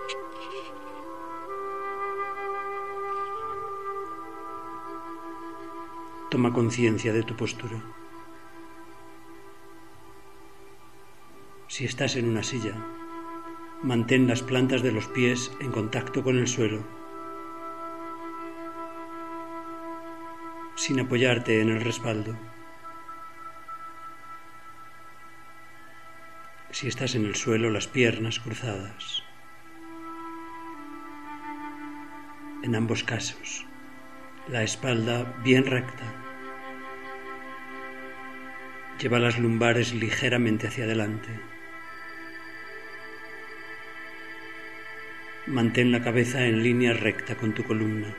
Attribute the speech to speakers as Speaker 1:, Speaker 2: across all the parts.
Speaker 1: Toma conciencia de tu postura. Si estás en una silla, mantén las plantas de los pies en contacto con el suelo, sin apoyarte en el respaldo. Si estás en el suelo, las piernas cruzadas. En ambos casos, la espalda bien recta. Lleva las lumbares ligeramente hacia adelante. Mantén la cabeza en línea recta con tu columna.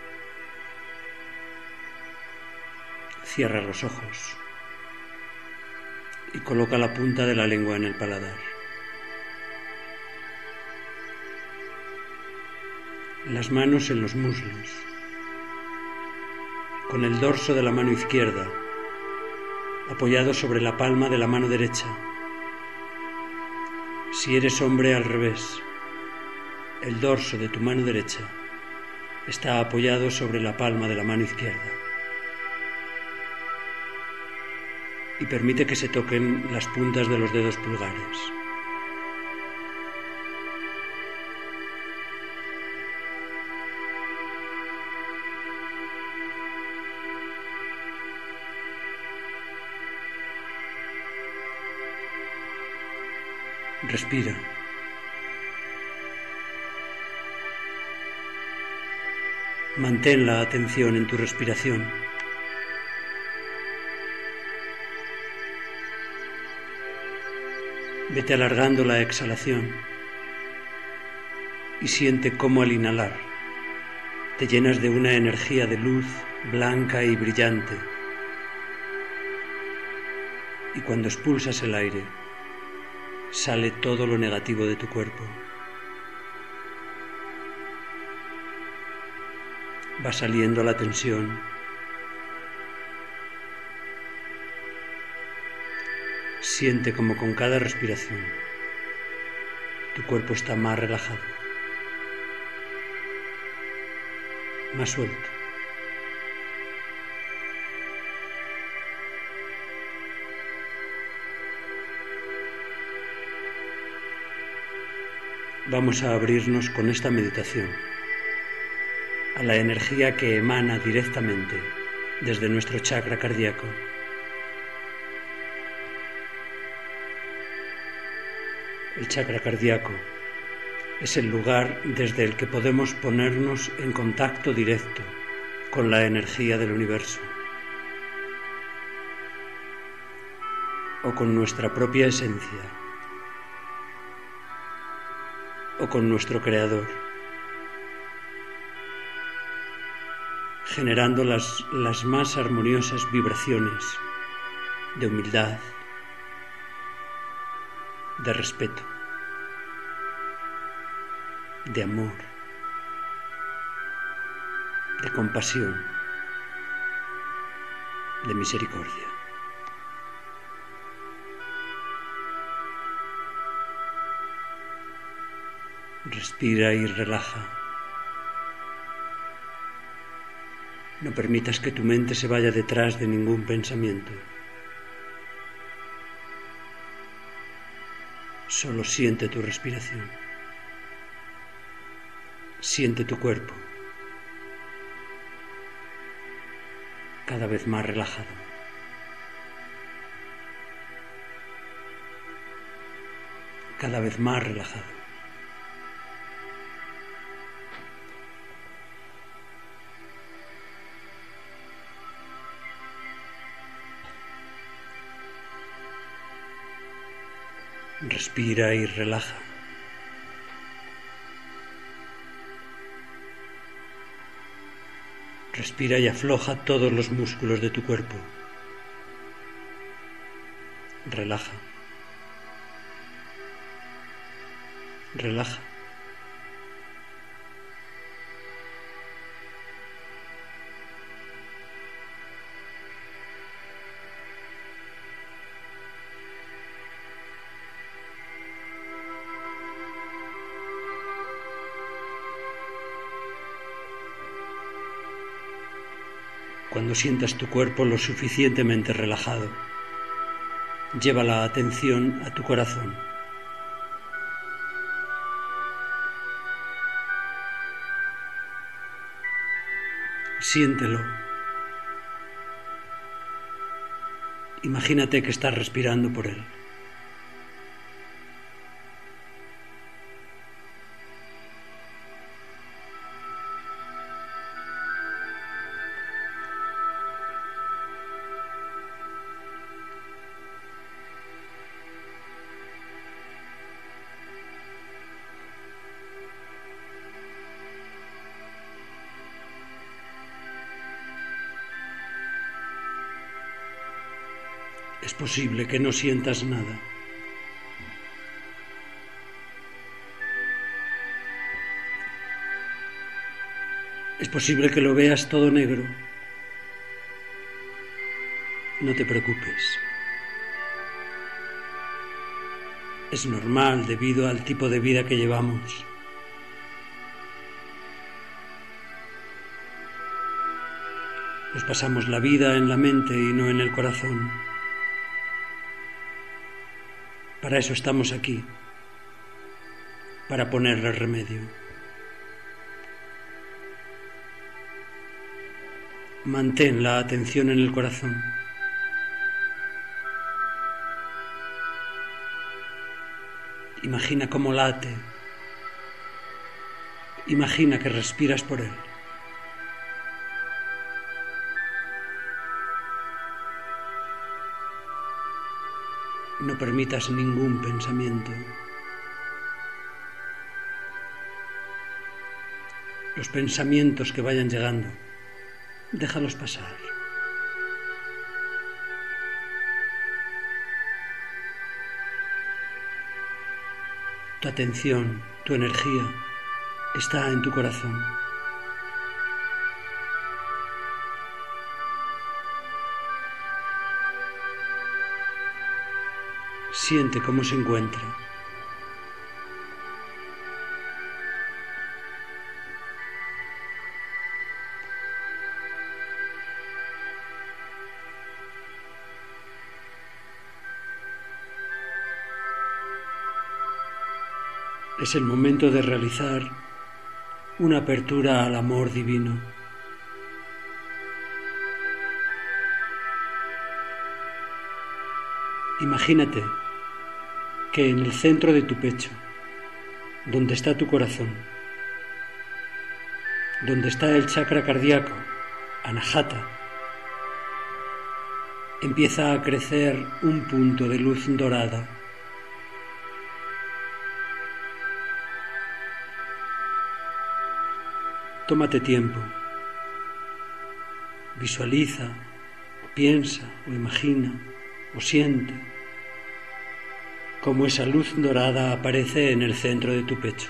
Speaker 1: Cierra los ojos y coloca la punta de la lengua en el paladar. Las manos en los muslos, con el dorso de la mano izquierda apoyado sobre la palma de la mano derecha. Si eres hombre, al revés. El dorso de tu mano derecha está apoyado sobre la palma de la mano izquierda. Y permite que se toquen las puntas de los dedos pulgares. Respira. Mantén la atención en tu respiración. Vete alargando la exhalación y siente cómo al inhalar te llenas de una energía de luz blanca y brillante, y cuando expulsas el aire sale todo lo negativo de tu cuerpo. Va saliendo la tensión. Siente como con cada respiración tu cuerpo está más relajado, más suelto. Vamos a abrirnos con esta meditación a la energía que emana directamente desde nuestro chakra cardíaco. El chakra cardíaco es el lugar desde el que podemos ponernos en contacto directo con la energía del universo o con nuestra propia esencia o con nuestro creador, generando las más armoniosas vibraciones de humildad, de respeto, de amor, de compasión, de misericordia. Respira y relaja. No permitas que tu mente se vaya detrás de ningún pensamiento. Solo siente tu respiración. Siente tu cuerpo cada vez más relajado. Cada vez más relajado. Respira y relaja. Respira y afloja todos los músculos de tu cuerpo. Relaja. Relaja. Cuando sientas tu cuerpo lo suficientemente relajado, lleva la atención a tu corazón. Siéntelo. Imagínate que estás respirando por él. Es posible que no sientas nada. Es posible que lo veas todo negro. No te preocupes. Es normal debido al tipo de vida que llevamos. Nos pasamos la vida en la mente y no en el corazón. Para eso estamos aquí, para ponerle remedio. Mantén la atención en el corazón. Imagina cómo late. Imagina que respiras por él. No permitas ningún pensamiento. Los pensamientos que vayan llegando, déjalos pasar. Tu atención, tu energía está en tu corazón. Siente cómo se encuentra. Es el momento de realizar una apertura al amor divino. Imagínate que en el centro de tu pecho, donde está tu corazón, donde está el chakra cardíaco, Anahata, empieza a crecer un punto de luz dorada. Tómate tiempo. Visualiza, o piensa, o imagina, o siente cómo esa luz dorada aparece en el centro de tu pecho.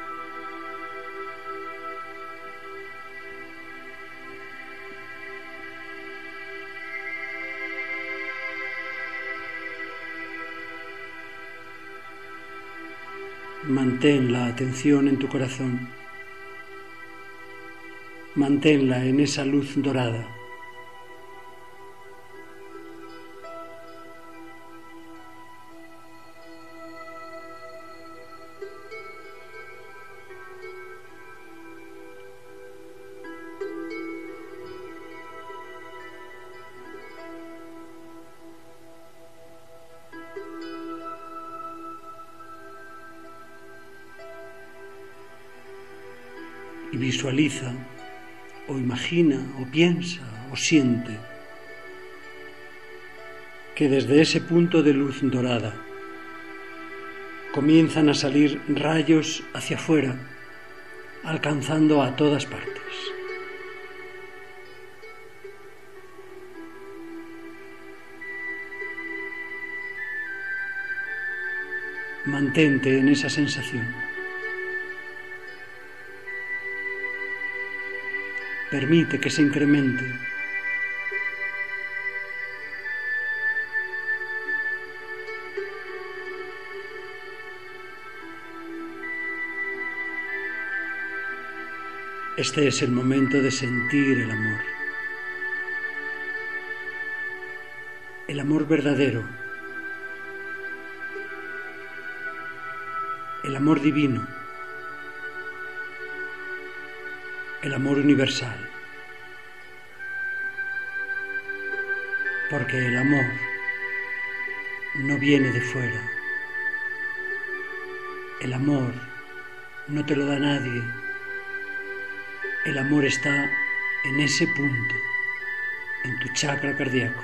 Speaker 1: Mantén la atención en tu corazón. Manténla en esa luz dorada. Y visualiza, o imagina, o piensa, o siente que desde ese punto de luz dorada comienzan a salir rayos hacia afuera, alcanzando a todas partes. Mantente en esa sensación. Permite que se incremente. Este es el momento de sentir el amor. el amor verdadero, el amor divino, el amor universal. Porque el amor no viene de fuera. El amor no te lo da nadie. El amor está en ese punto, en tu chakra cardíaco.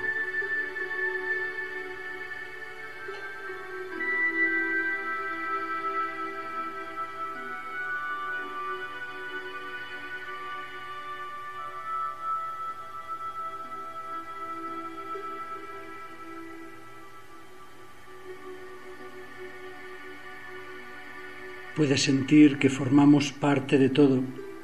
Speaker 1: Puedes sentir que formamos parte de todo.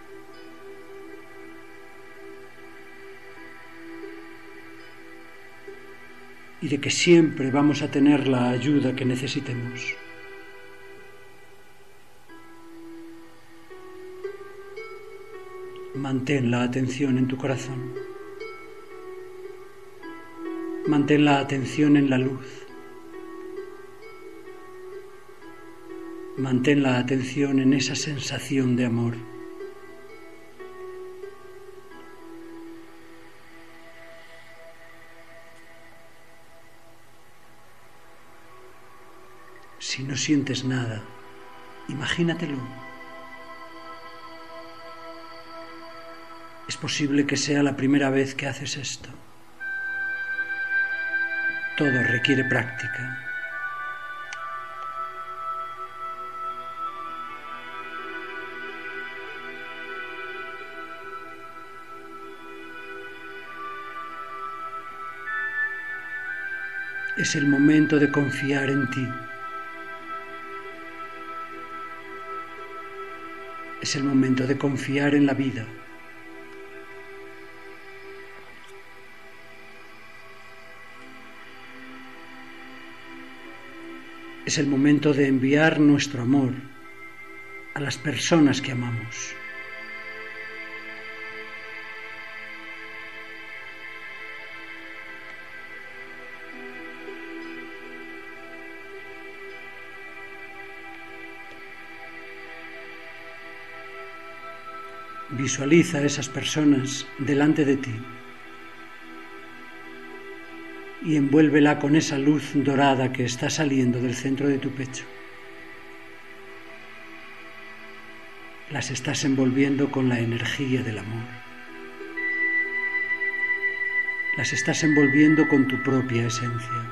Speaker 1: Y de que siempre vamos a tener la ayuda que necesitemos. Mantén la atención en tu corazón. Mantén la atención en la luz. Mantén la atención en esa sensación de amor. Si no sientes nada, imagínatelo. Es posible que sea la primera vez que haces esto. Todo requiere práctica. Es el momento de confiar en ti. Es el momento de confiar en la vida. Es el momento de enviar nuestro amor a las personas que amamos. Visualiza a esas personas delante de ti y envuélvela con esa luz dorada que está saliendo del centro de tu pecho. Las estás envolviendo con la energía del amor. Las estás envolviendo con tu propia esencia.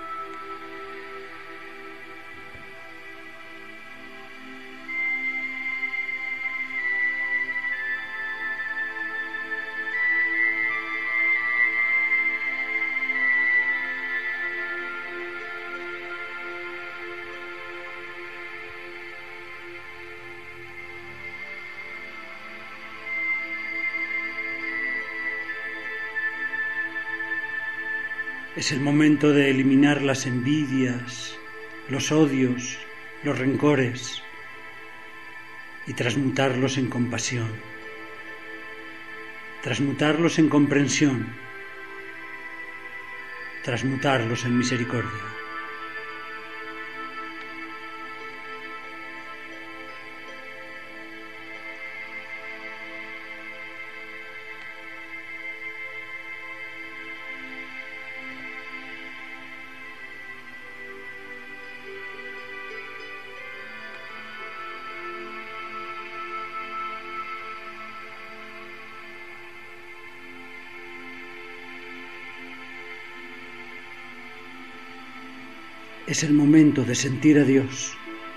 Speaker 1: Es el momento de eliminar las envidias, los odios, los rencores y transmutarlos en compasión, transmutarlos en comprensión, transmutarlos en misericordia. Es el momento de sentir a Dios.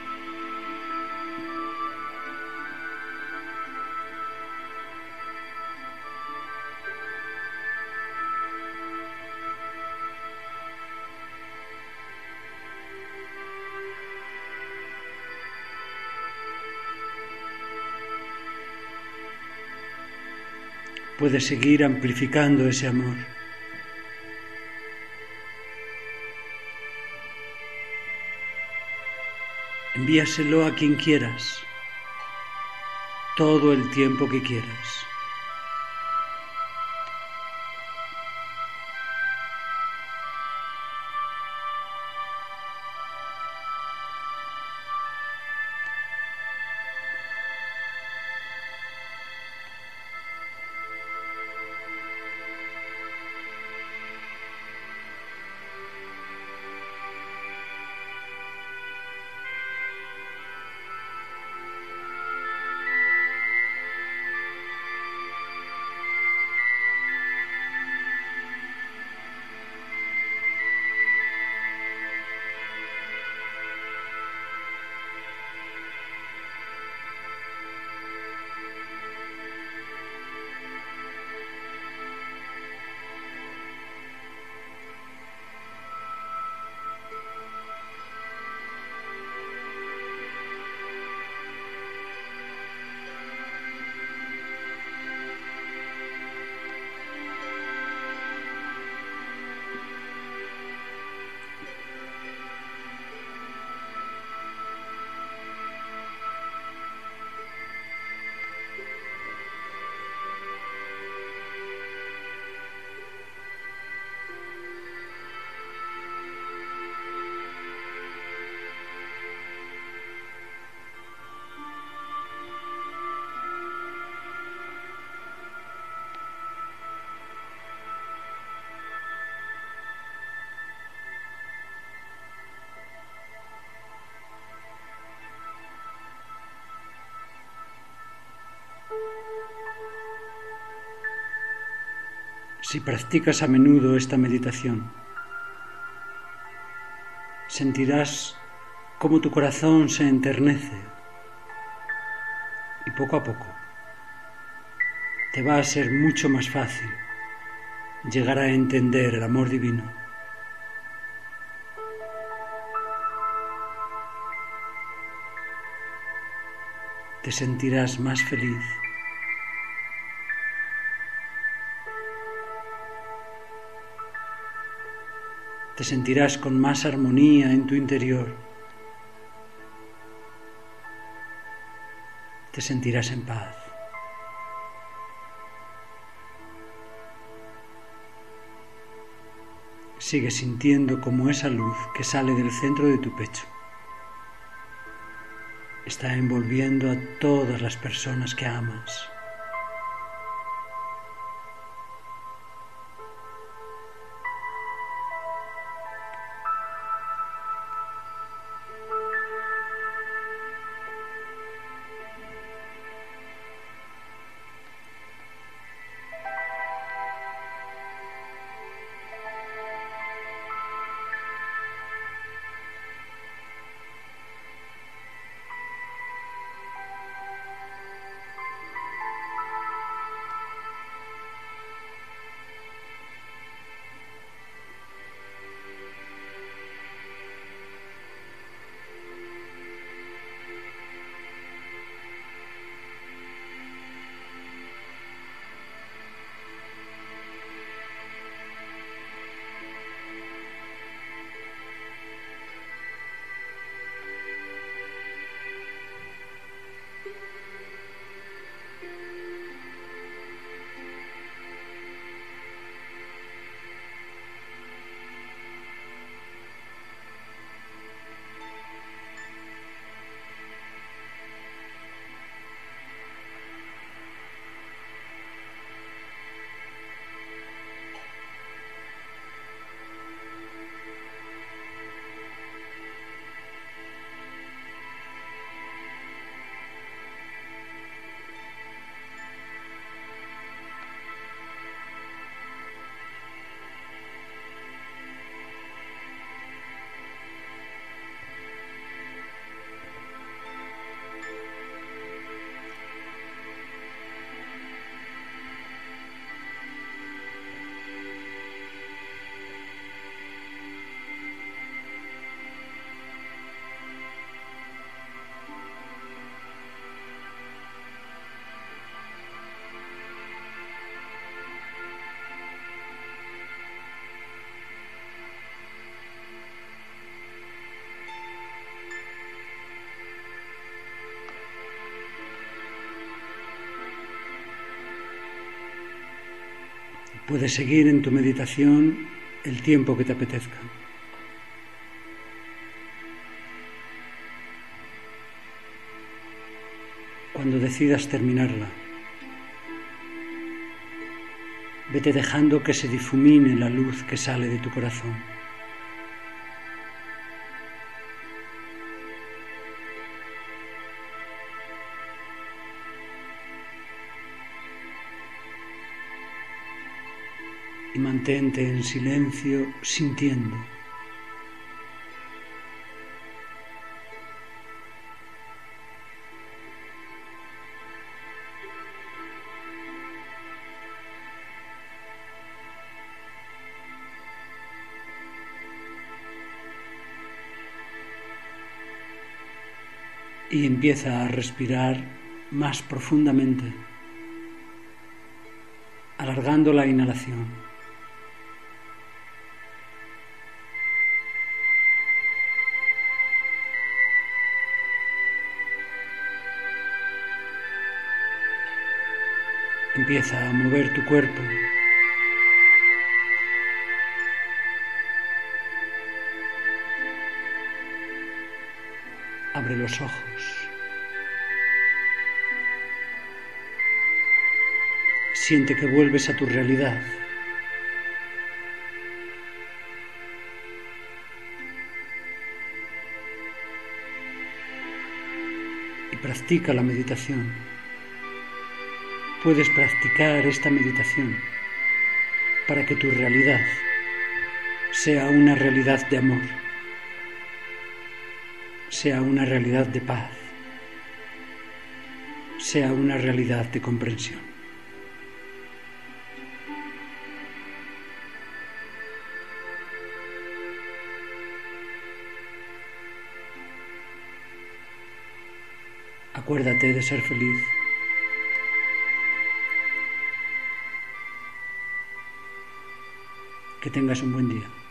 Speaker 1: Puedes seguir amplificando ese amor. Envíaselo a quien quieras, todo el tiempo que quieras. Si practicas a menudo esta meditación, sentirás cómo tu corazón se enternece y poco a poco te va a ser mucho más fácil llegar a entender el amor divino. Te sentirás más feliz. Te sentirás con más armonía en tu interior. Te sentirás en paz. Sigue sintiendo como esa luz que sale del centro de tu pecho está envolviendo a todas las personas que amas. Puedes seguir en tu meditación el tiempo que te apetezca. Cuando decidas terminarla, vete dejando que se difumine la luz que sale de tu corazón. Y mantente en silencio sintiendo. Y empieza a respirar más profundamente, alargando la inhalación. Empieza a mover tu cuerpo. Abre los ojos. Siente que vuelves a tu realidad. Y practica la meditación. Puedes practicar esta meditación para que tu realidad sea una realidad de amor, sea una realidad de paz, sea una realidad de comprensión. Acuérdate de ser feliz. Que tengas un buen día.